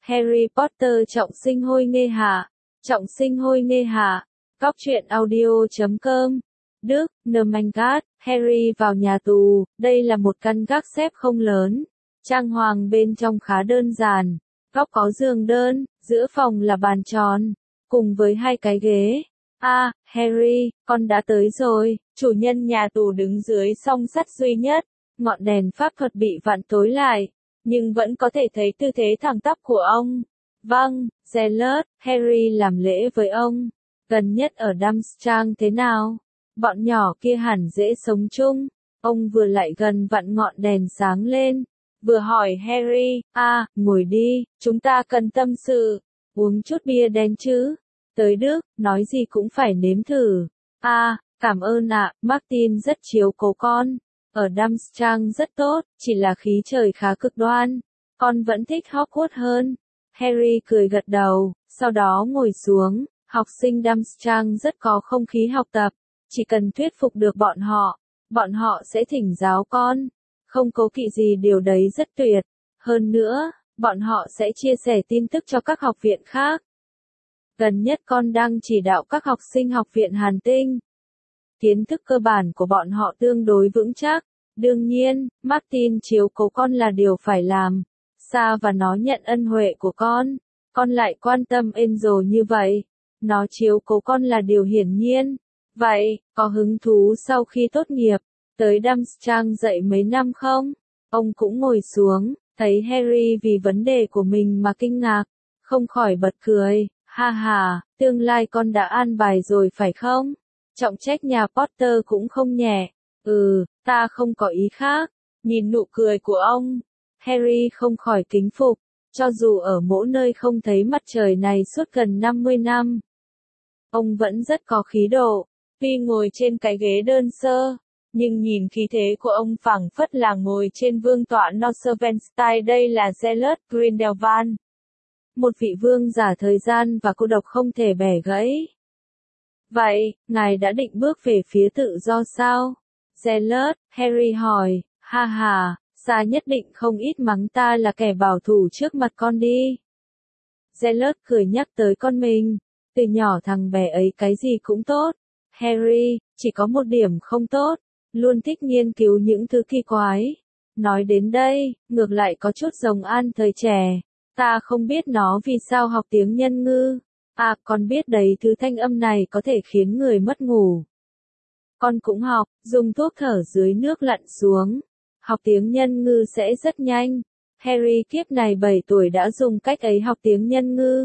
Harry Potter trọng sinh hôi nghê hạ. Trọng sinh hôi nghê hạ. Góc truyện audio.com. Đức, Nermangat, Harry vào nhà tù. Đây là một căn gác xếp không lớn. Trang hoàng bên trong khá đơn giản. Góc có giường đơn, giữa phòng là bàn tròn, cùng với 2 cái ghế. Harry, con đã tới rồi. Chủ nhân nhà tù đứng dưới song sắt duy nhất. Ngọn đèn pháp thuật bị vặn tối lại, nhưng vẫn có thể thấy tư thế thẳng tắp của ông. Vâng, Zealot, Harry làm lễ với ông. Gần nhất ở Durmstrang thế nào? Bọn nhỏ kia hẳn dễ sống chung. Ông vừa lại gần vặn ngọn đèn sáng lên, vừa hỏi Harry, ngồi đi, chúng ta cần tâm sự. Uống chút bia đen chứ? Tới Đức, nói gì cũng phải nếm thử. Cảm ơn ạ, Martin rất chiếu cố con. Ở Durmstrang rất tốt, chỉ là khí trời khá cực đoan. Con vẫn thích Hogwarts hơn. Harry cười gật đầu, sau đó ngồi xuống. Học sinh Durmstrang rất có không khí học tập. Chỉ cần thuyết phục được bọn họ sẽ thỉnh giáo con. Không cố kỵ gì, điều đấy rất tuyệt. Hơn nữa, bọn họ sẽ chia sẻ tin tức cho các học viện khác. Gần nhất con đang chỉ đạo các học sinh học viện Hàn Tinh. Kiến thức cơ bản của bọn họ tương đối vững chắc. Đương nhiên, Martin chiếu cố con là điều phải làm. Sa và nó nhận ân huệ của con lại quan tâm Angel như vậy. Nó chiếu cố con là điều hiển nhiên. Vậy, có hứng thú sau khi tốt nghiệp, tới Durmstrang dạy mấy năm không? Ông cũng ngồi xuống, thấy Harry vì vấn đề của mình mà kinh ngạc, không khỏi bật cười. Tương lai con đã an bài rồi phải không? Trọng trách nhà Potter cũng không nhẹ. Ta không có ý khác. Nhìn nụ cười của ông, Harry không khỏi kính phục. Cho dù ở mỗi nơi không thấy mặt trời này suốt gần 50 năm, ông vẫn rất có khí độ. Tuy ngồi trên cái ghế đơn sơ, nhưng nhìn khí thế của ông phảng phất là ngồi trên vương tọa Neuschwanstein. Đây là Zealot Grindelwald, một vị vương giả thời gian và cô độc không thể bẻ gãy. Vậy, ngài đã định bước về phía tự do sao? Zealot, Harry hỏi. Sa nhất định không ít mắng ta là kẻ bảo thủ trước mặt con đi. Zealot cười nhắc tới con mình. Từ nhỏ thằng bé ấy cái gì cũng tốt. Harry, chỉ có một điểm không tốt. Luôn thích nghiên cứu những thứ kỳ quái. Nói đến đây, ngược lại có chút giống An thời trẻ. Ta không biết nó vì sao học tiếng nhân ngữ. Con biết đấy, thứ thanh âm này có thể khiến người mất ngủ. Con cũng học, dùng thuốc thở dưới nước lặn xuống. Học tiếng nhân ngữ sẽ rất nhanh. Harry kiếp này 7 tuổi đã dùng cách ấy học tiếng nhân ngữ.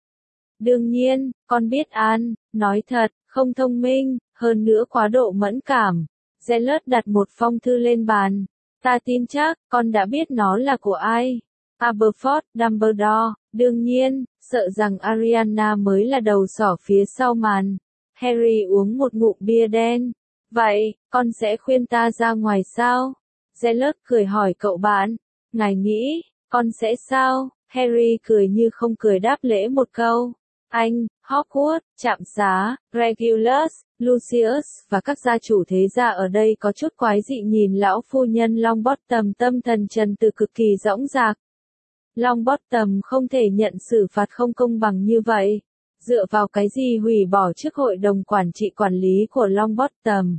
Đương nhiên, con biết An, nói thật, không thông minh, hơn nữa quá độ mẫn cảm. Zealot đặt một phong thư lên bàn. Ta tin chắc, con đã biết nó là của ai. Aberforth Dumbledore, đương nhiên, sợ rằng Ariana mới là đầu sỏ phía sau màn. Harry uống một ngụm bia đen. Vậy, con sẽ khuyên ta ra ngoài sao? Zealot cười hỏi cậu bạn. Ngài nghĩ, con sẽ sao? Harry cười như không cười đáp lễ một câu. Anh, Hogwarts, trạm xá, Regulus, Lucius và các gia chủ thế gia ở đây có chút quái dị nhìn lão phu nhân Longbottom tâm thần trần từ cực kỳ dõng dạc. Longbottom không thể nhận xử phạt không công bằng như vậy. Dựa vào cái gì hủy bỏ chức hội đồng quản trị quản lý của Longbottom?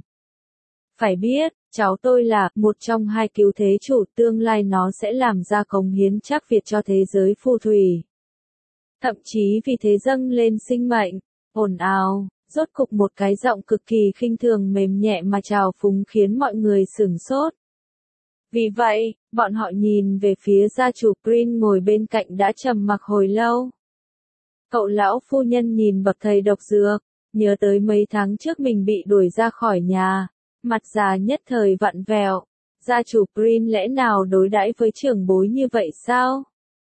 Phải biết, cháu tôi là một trong 2 cứu thế chủ, tương lai nó sẽ làm ra cống hiến chắc Việt cho thế giới phù thủy. Thậm chí vì thế dâng lên sinh mệnh. Ồn ào, rốt cục một cái giọng cực kỳ khinh thường mềm nhẹ mà trào phúng khiến mọi người sửng sốt. Vì vậy, bọn họ nhìn về phía gia chủ Green ngồi bên cạnh đã trầm mặc hồi lâu. Cậu lão phu nhân nhìn bậc thầy độc dược, nhớ tới mấy tháng trước mình bị đuổi ra khỏi nhà, mặt già nhất thời vặn vẹo. Gia chủ Green lẽ nào đối đãi với trưởng bối như vậy sao?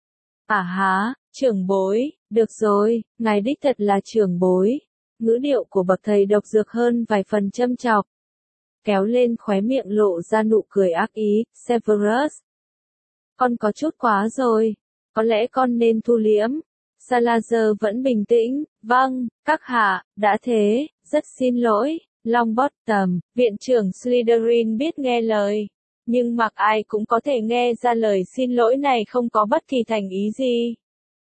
Trưởng bối, được rồi, ngài đích thật là trưởng bối. Ngữ điệu của bậc thầy độc dược hơn vài phần châm chọc. Kéo lên khóe miệng lộ ra nụ cười ác ý. Severus, con có chút quá rồi, có lẽ con nên thu liễm. Salazar vẫn bình tĩnh. Vâng, các hạ, đã thế, rất xin lỗi. Longbottom, viện trưởng Slytherin biết nghe lời, nhưng mặc ai cũng có thể nghe ra lời xin lỗi này không có bất kỳ thành ý gì.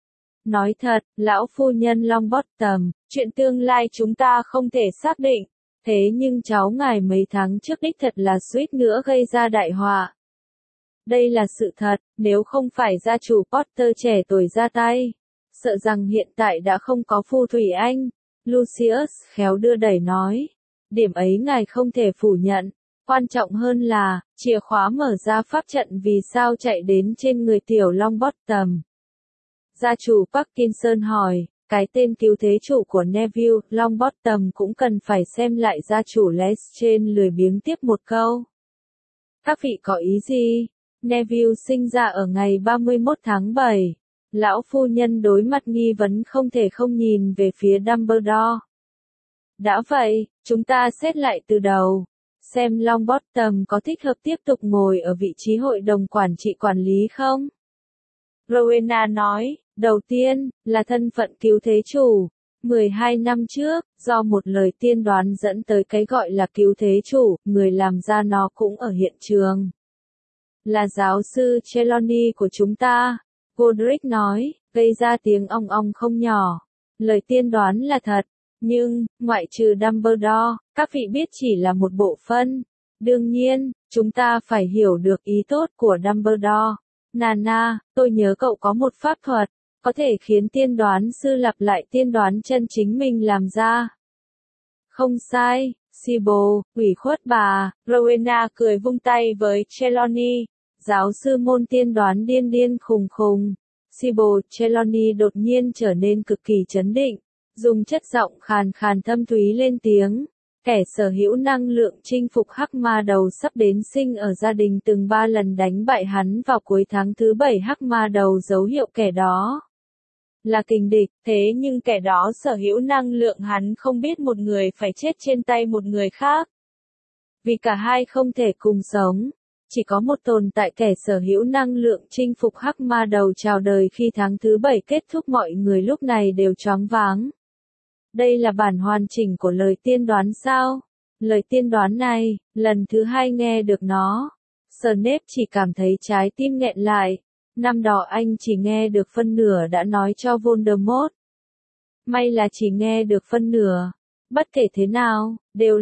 Nói thật, lão phu nhân Longbottom, chuyện tương lai chúng ta không thể xác định. Thế nhưng cháu ngài mấy tháng trước đích thật là suýt nữa gây ra đại họa. Đây là sự thật, nếu không phải gia chủ Potter trẻ tuổi ra tay. Sợ rằng hiện tại đã không có phù thủy anh. Lucius khéo đưa đẩy nói. Điểm ấy ngài không thể phủ nhận. Quan trọng hơn là, chìa khóa mở ra pháp trận vì sao chạy đến trên người tiểu Longbottom. Gia chủ Parkinson hỏi, cái tên cứu thế chủ của Neville, Longbottom cũng cần phải xem lại gia chủ Lestrange lười biếng tiếp một câu. Các vị có ý gì? Neville sinh ra ở ngày 31 tháng 7. Lão phu nhân đối mặt nghi vấn không thể không nhìn về phía Dumbledore. Đã vậy, chúng ta xét lại từ đầu. Xem Longbottom có thích hợp tiếp tục ngồi ở vị trí hội đồng quản trị quản lý không? Rowena nói, đầu tiên, là thân phận cứu thế chủ. 12 năm trước, do một lời tiên đoán dẫn tới cái gọi là cứu thế chủ, người làm ra nó cũng ở hiện trường. Là giáo sư Trelawney của chúng ta. Godric nói, gây ra tiếng ong ong không nhỏ. Lời tiên đoán là thật. Nhưng, ngoại trừ Dumbledore, các vị biết chỉ là một bộ phân. Đương nhiên, chúng ta phải hiểu được ý tốt của Dumbledore. Nana, tôi nhớ cậu có một pháp thuật, có thể khiến tiên đoán sư lặp lại tiên đoán chân chính mình làm ra. Không sai, Sybil, ủy khuất bà. Rowena cười vung tay với Trelawney. Giáo sư môn tiên đoán điên điên khùng khùng. Sybil Trelawney đột nhiên trở nên cực kỳ trấn định. Dùng chất giọng khàn khàn thâm thúy lên tiếng. Kẻ sở hữu năng lượng chinh phục hắc ma đầu sắp đến sinh ở gia đình từng 3 lần đánh bại hắn vào cuối tháng thứ 7. Hắc ma đầu dấu hiệu kẻ đó là kình địch, thế nhưng kẻ đó sở hữu năng lượng hắn không biết một người phải chết trên tay một người khác. Vì cả hai không thể cùng sống. Chỉ có một tồn tại kẻ sở hữu năng lượng chinh phục hắc ma đầu chào đời khi tháng thứ 7 kết thúc, mọi người lúc này đều choáng váng. Đây là bản hoàn chỉnh của lời tiên đoán sao? Lời tiên đoán này, lần thứ 2 nghe được nó. Snape chỉ cảm thấy trái tim nghẹn lại. Năm đó anh chỉ nghe được phân nửa đã nói cho Voldemort. May là chỉ nghe được phân nửa. Bất kể thế nào, đều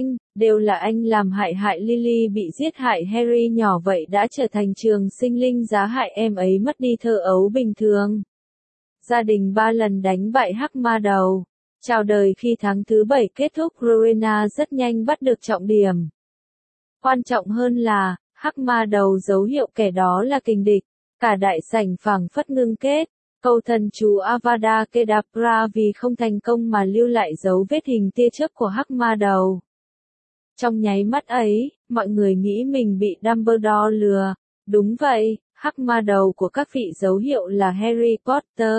là anh làm hại Lily bị giết, hại Harry nhỏ vậy đã trở thành trường sinh linh giá, hại em ấy mất đi thơ ấu bình thường. Gia đình 3 lần đánh bại hắc ma đầu. Chào đời khi tháng thứ 7 kết thúc. Rowena rất nhanh bắt được trọng điểm. Quan trọng hơn là, hắc ma đầu dấu hiệu kẻ đó là kình địch. Cả đại sảnh phảng phất ngưng kết. Câu thần chú Avada Kedavra vì không thành công mà lưu lại dấu vết hình tia chớp của hắc ma đầu. Trong nháy mắt ấy, mọi người nghĩ mình bị Dumbledore lừa. Đúng vậy, hắc ma đầu của các vị dấu hiệu là Harry Potter.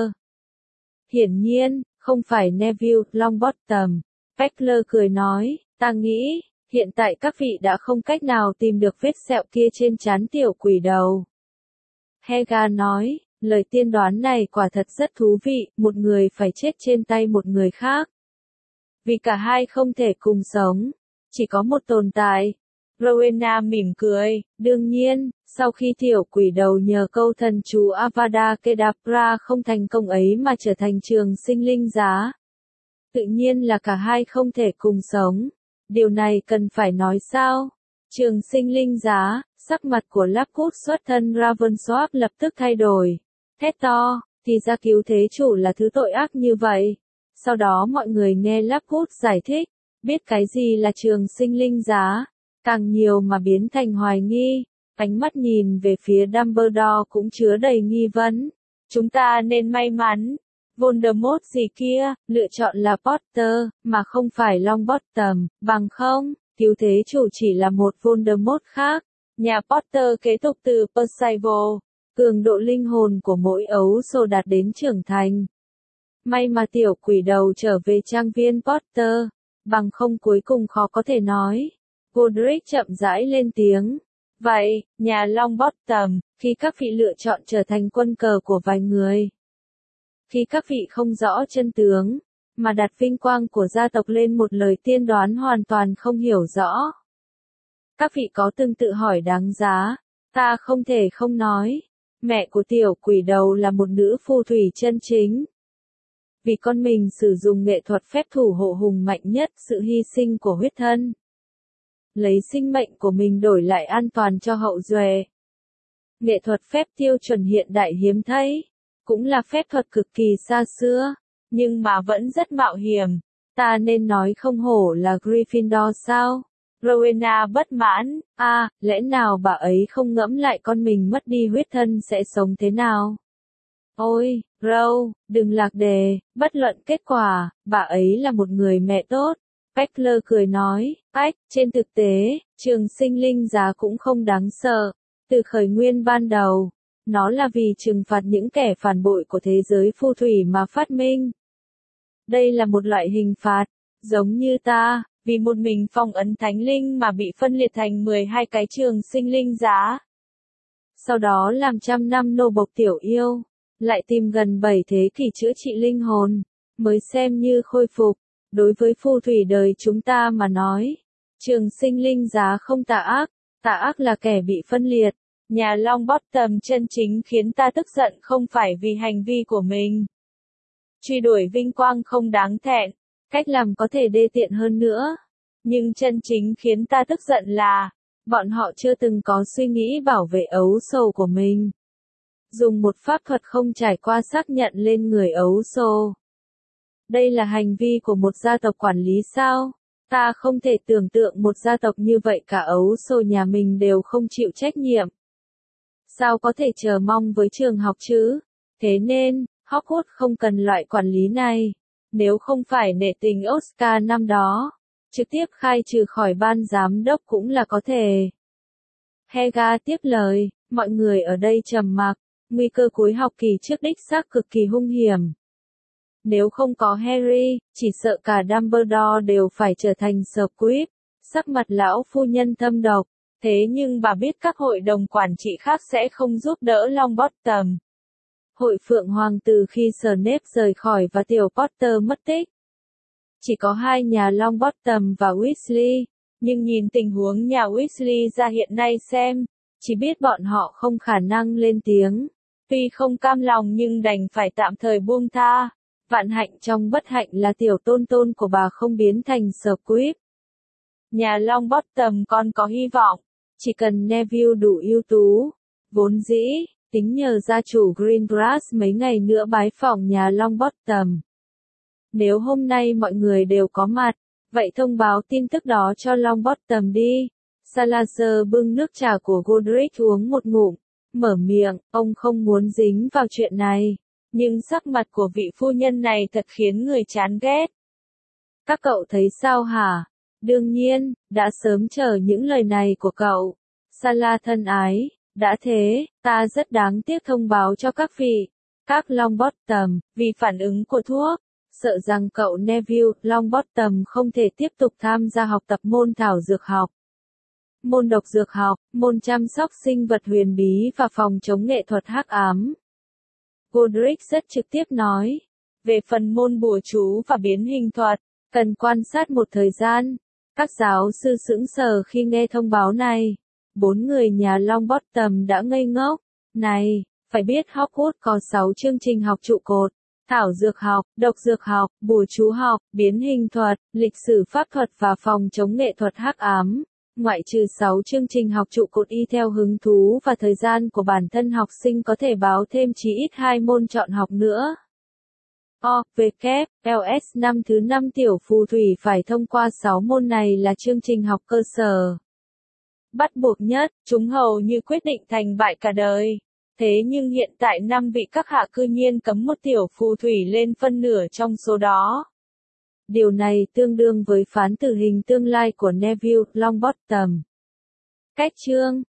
Hiển nhiên, không phải Neville Longbottom. Peckler cười nói, ta nghĩ, hiện tại các vị đã không cách nào tìm được vết sẹo kia trên trán tiểu quỷ đầu. Helga nói, lời tiên đoán này quả thật rất thú vị, một người phải chết trên tay một người khác. Vì cả hai không thể cùng sống, chỉ có một tồn tại. Rowena mỉm cười, đương nhiên, sau khi tiểu quỷ đầu nhờ câu thần chú Avada Kedavra không thành công ấy mà trở thành trường sinh linh giá. Tự nhiên là cả hai không thể cùng sống. Điều này cần phải nói sao? Trường sinh linh giá, sắc mặt của Lockwood xuất thân Ravensworth lập tức thay đổi. Hét to, thì ra cứu thế chủ là thứ tội ác như vậy. Sau đó mọi người nghe Lockwood giải thích, biết cái gì là trường sinh linh giá. Càng nhiều mà biến thành hoài nghi, ánh mắt nhìn về phía Dumbledore cũng chứa đầy nghi vấn. Chúng ta nên may mắn. Voldemort gì kia, lựa chọn là Potter, mà không phải Longbottom, bằng không, cứu thế chủ chỉ là một Voldemort khác. Nhà Potter kế tục từ Percival, cường độ linh hồn của mỗi ấu sô đạt đến trưởng thành. May mà tiểu quỷ đầu trở về trang viên Potter, bằng không cuối cùng khó có thể nói. Godric chậm rãi lên tiếng. Vậy, nhà Longbottom, khi các vị lựa chọn trở thành quân cờ của vài người. Khi các vị không rõ chân tướng, mà đặt vinh quang của gia tộc lên một lời tiên đoán hoàn toàn không hiểu rõ. Các vị có từng tự hỏi đáng giá, ta không thể không nói. Mẹ của tiểu quỷ đầu là một nữ phù thủy chân chính. Vì con mình sử dụng nghệ thuật phép thủ hộ hùng mạnh nhất sự hy sinh của huyết thân. Lấy sinh mệnh của mình đổi lại an toàn cho hậu duệ. Nghệ thuật phép tiêu chuẩn hiện đại hiếm thấy. Cũng là phép thuật cực kỳ xa xưa. Nhưng mà vẫn rất mạo hiểm. Ta nên nói không hổ là Gryffindor sao? Rowena bất mãn. Lẽ nào bà ấy không ngẫm lại con mình mất đi huyết thân sẽ sống thế nào? Ôi, Row, đừng lạc đề, bất luận kết quả, bà ấy là một người mẹ tốt. Peckler cười nói, trên thực tế, trường sinh linh giá cũng không đáng sợ. Từ khởi nguyên ban đầu, nó là vì trừng phạt những kẻ phản bội của thế giới phù thủy mà phát minh. Đây là một loại hình phạt, giống như ta, vì một mình phong ấn thánh linh mà bị phân liệt thành 12 cái trường sinh linh giá. Sau đó làm trăm năm nô bộc tiểu yêu, lại tìm gần 7 thế kỷ chữa trị linh hồn, mới xem như khôi phục. Đối với phù thủy đời chúng ta mà nói, trường sinh linh giá không tà ác là kẻ bị phân liệt. Nhà Longbottom chân chính khiến ta tức giận không phải vì hành vi của mình. Truy đuổi vinh quang không đáng thẹn, cách làm có thể đê tiện hơn nữa. Nhưng chân chính khiến ta tức giận là, bọn họ chưa từng có suy nghĩ bảo vệ ấu sầu của mình. Dùng một pháp thuật không trải qua xác nhận lên người ấu sầu. Đây là hành vi của một gia tộc quản lý sao? Ta không thể tưởng tượng một gia tộc như vậy cả ấu sầu nhà mình đều không chịu trách nhiệm. Sao có thể chờ mong với trường học chứ? Thế nên, Hogwarts không cần loại quản lý này. Nếu không phải nể tình Oscar năm đó, trực tiếp khai trừ khỏi ban giám đốc cũng là có thể. Helga tiếp lời, mọi người ở đây trầm mặc, nguy cơ cuối học kỳ trước đích xác cực kỳ hung hiểm. Nếu không có Harry, chỉ sợ cả Dumbledore đều phải trở thành Squib. Sắc mặt lão phu nhân thâm độc. Thế nhưng bà biết các hội đồng quản trị khác sẽ không giúp đỡ Longbottom. Hội Phượng Hoàng từ khi Snape rời khỏi và tiểu Potter mất tích. Chỉ có hai nhà Longbottom và Weasley, nhưng nhìn tình huống nhà Weasley ra hiện nay xem, chỉ biết bọn họ không khả năng lên tiếng. Tuy không cam lòng nhưng đành phải tạm thời buông tha. Vạn hạnh trong bất hạnh là tiểu tôn tôn của bà không biến thành Squib. Nhà Longbottom còn có hy vọng. Chỉ cần Neville đủ ưu tú. Vốn dĩ, tính nhờ gia chủ Greengrass mấy ngày nữa bái phỏng nhà Longbottom. Nếu hôm nay mọi người đều có mặt, vậy thông báo tin tức đó cho Longbottom đi. Salazar bưng nước trà của Godric uống một ngụm, mở miệng, ông không muốn dính vào chuyện này. Nhưng sắc mặt của vị phu nhân này thật khiến người chán ghét. Các cậu thấy sao hả? Đương nhiên, đã sớm chờ những lời này của cậu. Sala thân ái, đã thế, ta rất đáng tiếc thông báo cho các vị, các Longbottom, vì phản ứng của thuốc, sợ rằng cậu Neville Longbottom không thể tiếp tục tham gia học tập môn thảo dược học, môn độc dược học, môn chăm sóc sinh vật huyền bí và phòng chống nghệ thuật hắc ám. Godric rất trực tiếp nói, về phần môn bùa chú và biến hình thuật, cần quan sát một thời gian. Các giáo sư sững sờ khi nghe thông báo này. 4 người nhà Longbottom đã ngây ngốc. Này, phải biết Hogwarts có 6 chương trình học trụ cột. Thảo dược học, độc dược học, bùa chú học, biến hình thuật, lịch sử pháp thuật và phòng chống nghệ thuật hắc ám. Ngoại trừ 6 chương trình học trụ cột y theo hứng thú và thời gian của bản thân học sinh có thể báo thêm chí ít 2 môn chọn học nữa. LS năm thứ 5 tiểu phù thủy phải thông qua 6 môn này là chương trình học cơ sở. Bắt buộc nhất, chúng hầu như quyết định thành bại cả đời. Thế nhưng hiện tại 5 vị các hạ cư nhiên cấm một tiểu phù thủy lên phân nửa trong số đó. Điều này tương đương với phán tử hình tương lai của Neville Longbottom. Cách chương